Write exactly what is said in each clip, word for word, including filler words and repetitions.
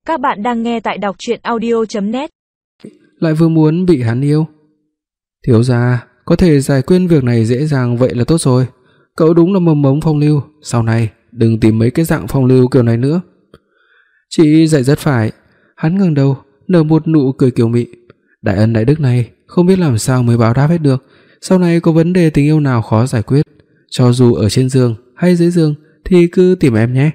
Các bạn đang nghe tại đọc truyện audio chấm net. Lại vừa muốn bị hắn yêu. Thiếu gia, có thể giải quyết việc này dễ dàng vậy là tốt rồi. Cậu đúng là mầm mống phong lưu, sau này đừng tìm mấy cái dạng phong lưu kiểu này nữa. Chị dạy rất phải. Hắn ngẩng đầu, nở một nụ cười kiều mị. Đại ân đại đức này không biết làm sao mới báo đáp hết được. Sau này có vấn đề tình yêu nào khó giải quyết, cho dù ở trên giường hay dưới giường thì cứ tìm em nhé.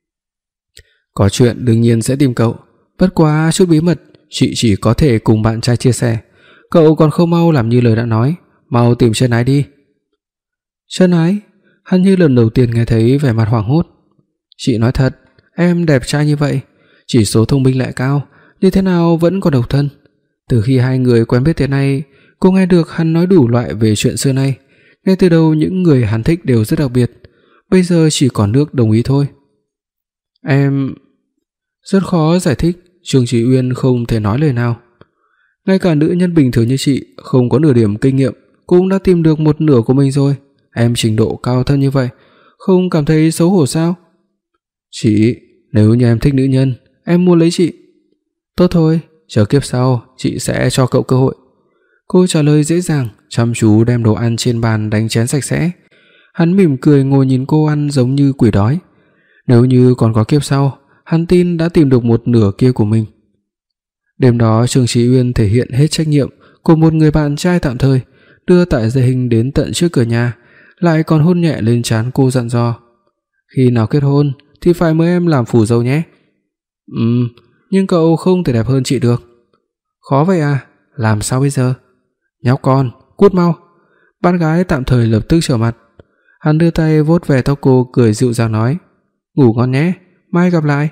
Có chuyện đương nhiên sẽ tìm cậu, bất quá chút bí mật chị chỉ có thể cùng bạn trai chia sẻ. Cậu còn không mau làm như lời đã nói, mau tìm chân ái đi. Chân ái? Hắn như lần đầu tiên nghe thấy vẻ mặt hoảng hốt. Chị nói thật, em đẹp trai như vậy, chỉ số thông minh lại cao, như thế nào vẫn còn độc thân. Từ khi hai người quen biết thế này, cô nghe được hắn nói đủ loại về chuyện xưa nay. Ngay từ đầu những người hắn thích đều rất đặc biệt, bây giờ chỉ còn nước đồng ý thôi. Em... Rất khó giải thích, Trương Chí Uyên không thể nói lời nào. Ngay cả nữ nhân bình thường như chị, không có nửa điểm kinh nghiệm, cũng đã tìm được một nửa của mình rồi. Em trình độ cao thân như vậy, không cảm thấy xấu hổ sao? Chị, nếu như em thích nữ nhân, em muốn lấy chị. Tốt thôi, chờ kiếp sau, chị sẽ cho cậu cơ hội. Cô trả lời dễ dàng, chăm chú đem đồ ăn trên bàn đánh chén sạch sẽ. Hắn mỉm cười ngồi nhìn cô ăn giống như quỷ đói. Nếu như còn có kiếp sau, hắn tin đã tìm được một nửa kia của mình. Đêm đó Trương Chí Uyên thể hiện hết trách nhiệm của một người bạn trai tạm thời, đưa Tạ Dây Hình đến tận trước cửa nhà, lại còn hôn nhẹ lên trán cô dặn dò: khi nào kết hôn thì phải mời em làm phù dâu nhé. Ừm, nhưng cậu không thể đẹp hơn chị được. Khó vậy à? Làm sao bây giờ? Nhóc con, cút mau. Bạn gái tạm thời lập tức trở mặt. Hắn đưa tay vuốt về tóc cô, cười dịu dàng nói: ngủ ngon nhé, mai gặp lại.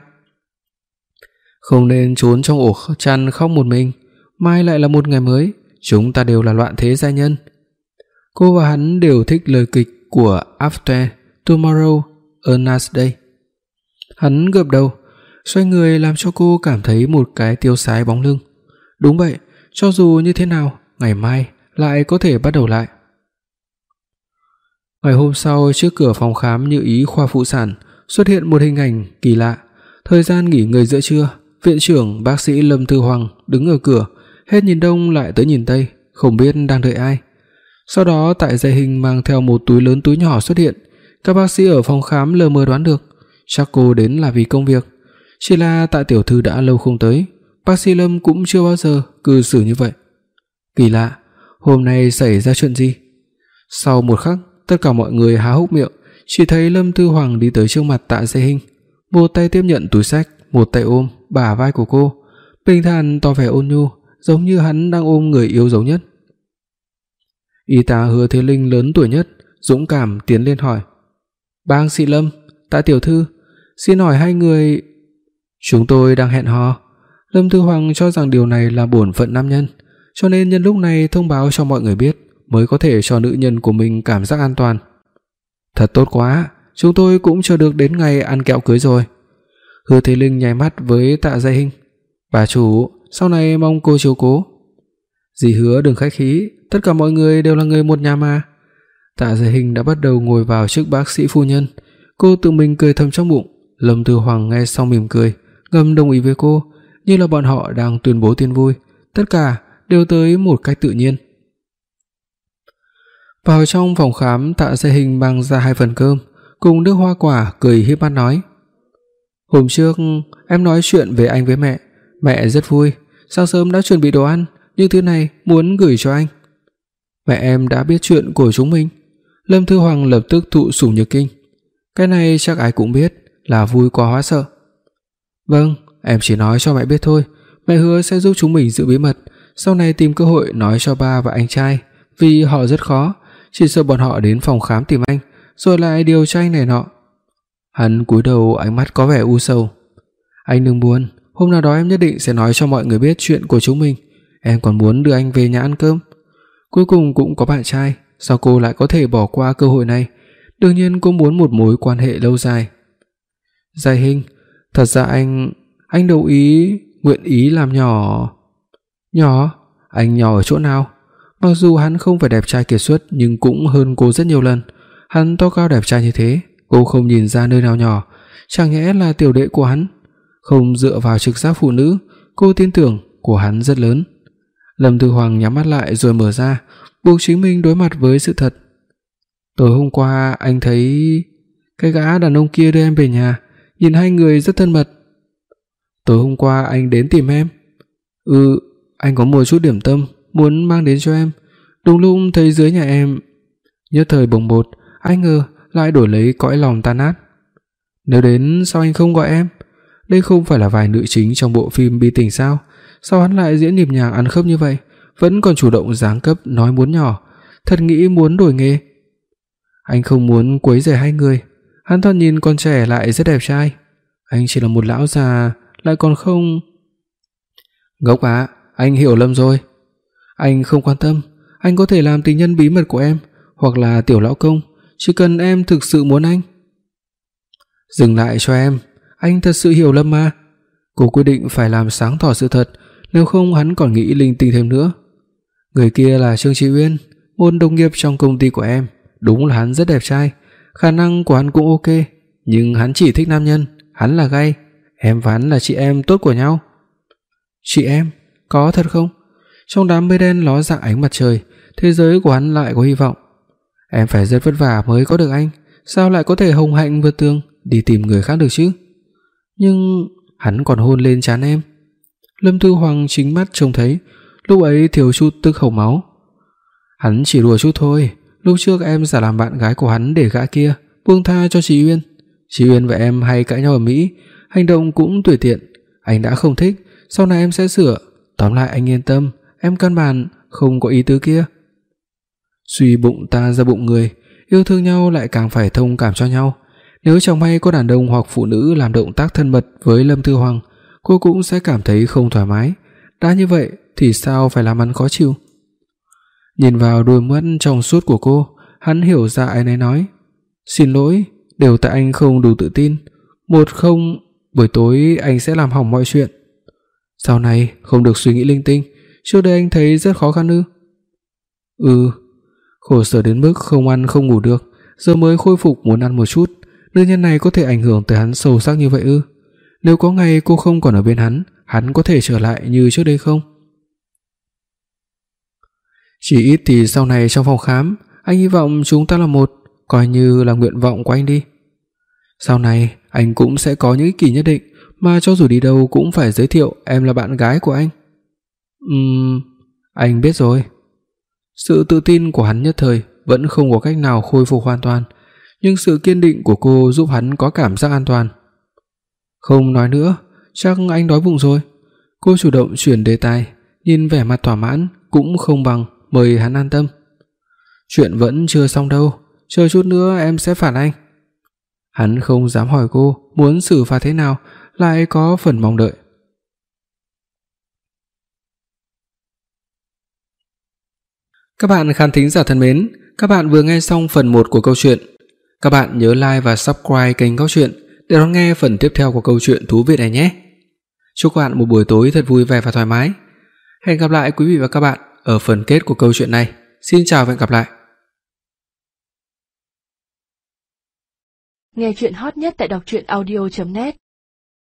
Không nên trốn trong ổ chăn khóc một mình, mai lại là một ngày mới, chúng ta đều là loạn thế giai nhân. Cô và hắn đều thích lời kịch của After Tomorrow a Nice Day. Hắn gật đầu, xoay người làm cho cô cảm thấy một cái tiêu sái bóng lưng. Đúng vậy, cho dù như thế nào, ngày mai lại có thể bắt đầu lại. Ngày hôm sau, trước cửa phòng khám Như Ý khoa phụ sản xuất hiện một hình ảnh kỳ lạ. Thời gian nghỉ ngơi giữa trưa, viện trưởng bác sĩ Lâm Thư Hoàng đứng ở cửa, hết nhìn đông lại tới nhìn tây, không biết đang đợi ai. Sau đó Tạ Dây Hình mang theo một túi lớn túi nhỏ xuất hiện. Các bác sĩ ở phòng khám lờ mờ đoán được, chắc cô đến là vì công việc. Chỉ là Tạ tiểu thư đã lâu không tới, bác sĩ Lâm cũng chưa bao giờ cư xử như vậy. Kỳ lạ, hôm nay xảy ra chuyện gì? Sau một khắc, tất cả mọi người há hốc miệng, chỉ thấy Lâm Thư Hoàng đi tới trước mặt Tạ Dây Hình, một tay tiếp nhận túi xách, một tay ôm bả vai của cô, bình thản tỏ vẻ ôn nhu, giống như hắn đang ôm người yêu dấu nhất. Y tá Hứa Thế Linh lớn tuổi nhất, dũng cảm tiến lên hỏi: "Bác sĩ Lâm, Tạ tiểu thư, xin hỏi hai người..." "Chúng tôi đang hẹn hò." Lâm Thư Hoàng cho rằng điều này là bổn phận nam nhân, cho nên nhân lúc này thông báo cho mọi người biết, mới có thể cho nữ nhân của mình cảm giác an toàn. "Thật tốt quá, chúng tôi cũng chờ được đến ngày ăn kẹo cưới rồi." Hứa Thế Linh nháy mắt với Tạ Dây Hình: "Bà chủ, sau này mong cô chiếu cố." "Dì Hứa đừng khách khí, tất cả mọi người đều là người một nhà mà." Tạ Dây Hình đã bắt đầu ngồi vào chức bác sĩ phu nhân, cô tự mình cười thầm trong bụng. Lâm Thư Hoàng nghe xong mỉm cười, ngầm đồng ý với cô, như là bọn họ đang tuyên bố tin vui, tất cả đều tới một cách tự nhiên. Vào trong phòng khám, Tạ Dây Hình mang ra hai phần cơm cùng nước hoa quả, cười híp mắt nói: "Hôm trước em nói chuyện về anh với mẹ, mẹ rất vui, sáng sớm đã chuẩn bị đồ ăn, nhưng thứ này muốn gửi cho anh." "Mẹ em đã biết chuyện của chúng mình." Lâm Thư Hoàng lập tức thụ sủng nhược kinh. "Cái này chắc ai cũng biết, là vui quá hóa sợ." "Vâng, em chỉ nói cho mẹ biết thôi, mẹ hứa sẽ giúp chúng mình giữ bí mật, sau này tìm cơ hội nói cho ba và anh trai, vì họ rất khó, chỉ sợ bọn họ đến phòng khám tìm anh, rồi lại điều tra anh này nọ." Hắn cúi đầu, ánh mắt có vẻ u sầu. "Anh đừng buồn, hôm nào đó em nhất định sẽ nói cho mọi người biết chuyện của chúng mình. Em còn muốn đưa anh về nhà ăn cơm." Cuối cùng cũng có bạn trai, sao cô lại có thể bỏ qua cơ hội này? Đương nhiên cô muốn một mối quan hệ lâu dài. "Dây Hình, thật ra anh anh đồng ý, nguyện ý làm nhỏ." "Nhỏ? Anh nhỏ ở chỗ nào?" Mặc dù hắn không phải đẹp trai kiệt xuất, nhưng cũng hơn cô rất nhiều lần. Hắn to cao đẹp trai như thế, cô không nhìn ra nơi nào nhỏ, chẳng nhẽ là tiểu đệ của hắn. không dựa vào trực giác phụ nữ, cô tin tưởng của hắn rất lớn. Lâm Thư Hoàng nhắm mắt lại rồi mở ra, buộc chính mình đối mặt với sự thật. Tối hôm qua anh thấy cái gã đàn ông kia đưa em về nhà, nhìn hai người rất thân mật. Tối hôm qua anh đến tìm em. Ừ, anh có một chút điểm tâm muốn mang đến cho em. Đúng lúc thấy dưới nhà em. Nhất thời bồng bột, anh ngờ lại đổi lấy cõi lòng tan nát. Nếu đến sao anh không gọi em? Đây không phải là vài nữ chính trong bộ phim bi tình sao? Sao hắn lại diễn nhịp nhàng ăn khớp như vậy, vẫn còn chủ động giáng cấp nói muốn nhỏ, thật nghĩ muốn đổi nghề. Anh không muốn quấy rầy hai người. Hắn thoạt nhìn còn trẻ lại rất đẹp trai. Anh chỉ là một lão già lại còn không... Ngốc á, anh hiểu lầm rồi. Anh không quan tâm, anh có thể làm tình nhân bí mật của em, hoặc là tiểu lão công, chỉ cần em thực sự muốn anh. Dừng lại cho em, anh thật sự hiểu lầm mà. Cô quyết định phải làm sáng tỏ sự thật, nếu không hắn còn nghĩ linh tinh thêm nữa. Người kia là Trương Chí Uyên, một đồng nghiệp trong công ty của em. Đúng là hắn rất đẹp trai, khả năng của hắn cũng ok, nhưng hắn chỉ thích nam nhân, hắn là gay. Em và hắn là chị em tốt của nhau. Chị em? Có thật không? Trong đám mây đen ló dạng ánh mặt trời, thế giới của hắn lại có hy vọng. Em phải rất vất vả mới có được anh, sao lại có thể hồng hạnh vượt tường đi tìm người khác được chứ? Nhưng hắn còn hôn lên trán em. Lâm Thư Hoàng chính mắt trông thấy, lúc ấy thiếu chút tức hộc máu. Hắn chỉ đùa chút thôi, lúc trước em giả làm bạn gái của hắn để gã kia buông tha cho Chí Uyên. Chí Uyên và em hay cãi nhau ở Mỹ, hành động cũng tùy tiện, anh đã không thích, sau này em sẽ sửa. Tóm lại anh yên tâm, em căn bản không có ý tứ kia. Suy bụng ta ra bụng người, yêu thương nhau lại càng phải thông cảm cho nhau. Nếu chẳng may có đàn ông hoặc phụ nữ làm động tác thân mật với Lâm Thư Hoàng, cô cũng sẽ cảm thấy không thoải mái. Đã như vậy thì sao phải làm hắn khó chịu? Nhìn vào đôi mắt trong suốt của cô, hắn hiểu ra anh ấy nói: "Xin lỗi, đều tại anh không đủ tự tin. Một không, buổi tối anh sẽ làm hỏng mọi chuyện. Sau này không được suy nghĩ linh tinh, trước đây anh thấy rất khó khăn ư?" "Ừ, khổ sở đến mức không ăn không ngủ được, giờ mới khôi phục muốn ăn một chút. Nữ nhân này có thể ảnh hưởng tới hắn sâu sắc như vậy ư? Nếu có ngày cô không còn ở bên hắn, hắn có thể trở lại như trước đây không?" "Chỉ ít thì sau này trong phòng khám, anh hy vọng chúng ta là một, coi như là nguyện vọng của anh đi. Sau này anh cũng sẽ có những ích kỷ nhất định, mà cho dù đi đâu cũng phải giới thiệu em là bạn gái của anh." Ừm, anh biết rồi." Sự tự tin của hắn nhất thời vẫn không có cách nào khôi phục hoàn toàn, nhưng sự kiên định của cô giúp hắn có cảm giác an toàn. "Không nói nữa, chắc anh đói bụng rồi." Cô chủ động chuyển đề tài, nhìn vẻ mặt thỏa mãn cũng không bằng mời hắn an tâm. "Chuyện vẫn chưa xong đâu, chờ chút nữa em sẽ phạt anh." Hắn không dám hỏi cô muốn xử phạt thế nào, lại có phần mong đợi. Các bạn khán thính giả thân mến, các bạn vừa nghe xong phần một của câu chuyện. Các bạn nhớ like và subscribe kênh Góc Truyện để đón nghe phần tiếp theo của câu chuyện thú vị này nhé. Chúc các bạn một buổi tối thật vui vẻ và thoải mái. Hẹn gặp lại quý vị và các bạn ở phần kết của câu chuyện này. Xin chào và hẹn gặp lại. Nghe truyện hot nhất tại đọc truyện audio chấm net.